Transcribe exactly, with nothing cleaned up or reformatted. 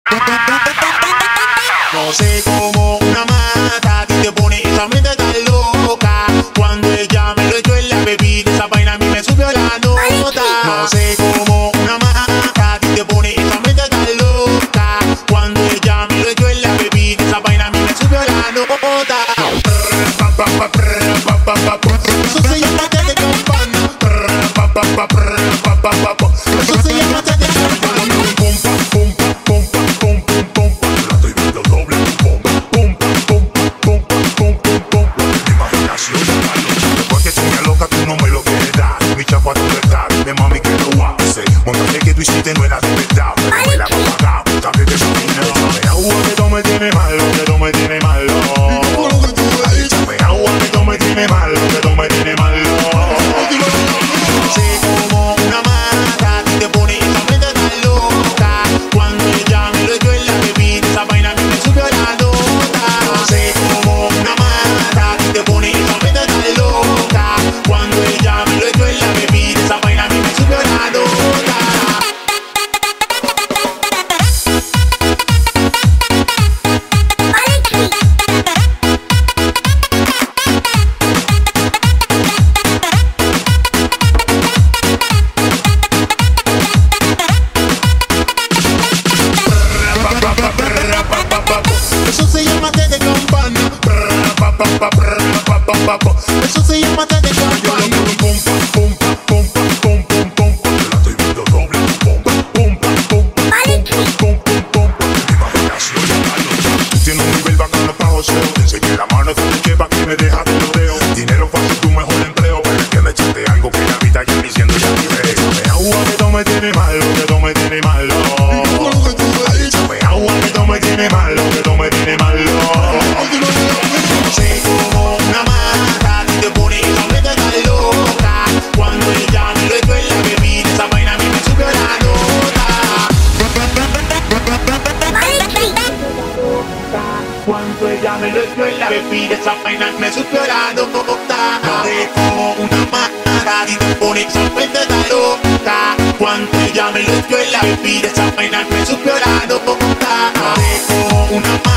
No sé cómo una mata a ti te pone esa mente tan loca. Cuando ella me lo echó en la bebida, esa vaina a mí me subió la nota. No sé cómo una mata a ti te pone esa mente tan loca. Cuando ella me lo echó en la bebida, esa vaina a mí me subió la nota. Eso se llama té de campana. Eso se llama té de campana. No era de verdad, pero me la voy a pagar. También que me agua que tú me tienes malo, que tú me tienes malo. Échame agua que tú me tienes malo, que tú me tienes malo. No sé cómo una mata a ti te pone esa mente tan loca. Cuando ella me lo echó en la bebida, esa vaina a mí me subió la nota. No sé cómo una mata a ti te pone esa mente tan loca. Cuando ella me lo echó en la bebida, esa vaina a mí me subió la nota. Eso se llama té de campana. Eso se llama té de campana. Tiene un nivel bacano pa' joseo. Te enseñé la mano con el que pa' que me deja de rodeo. Dinero fácil, tu mejor empleo. Pero es que me echaste algo que la vida ya diciendo ya vive. Échame agua que tú me tienes malo, que tú me tienes malo. Échame agua que tú me tienes malo, que tú me tienes malo. No sé cómo una mata a ti te pone esa mente tan loca. Cuando ella me lo echó en la bebida, esa vaina a mí me subió la nota. Cuando ella me lo echó en la bebida, esa vaina me subió la nota. No sé cómo una mata a ti te pone esa mente tan loca. Cuando ella me lo echó en la bebida, esa vaina me subió la nota. No sé cómo una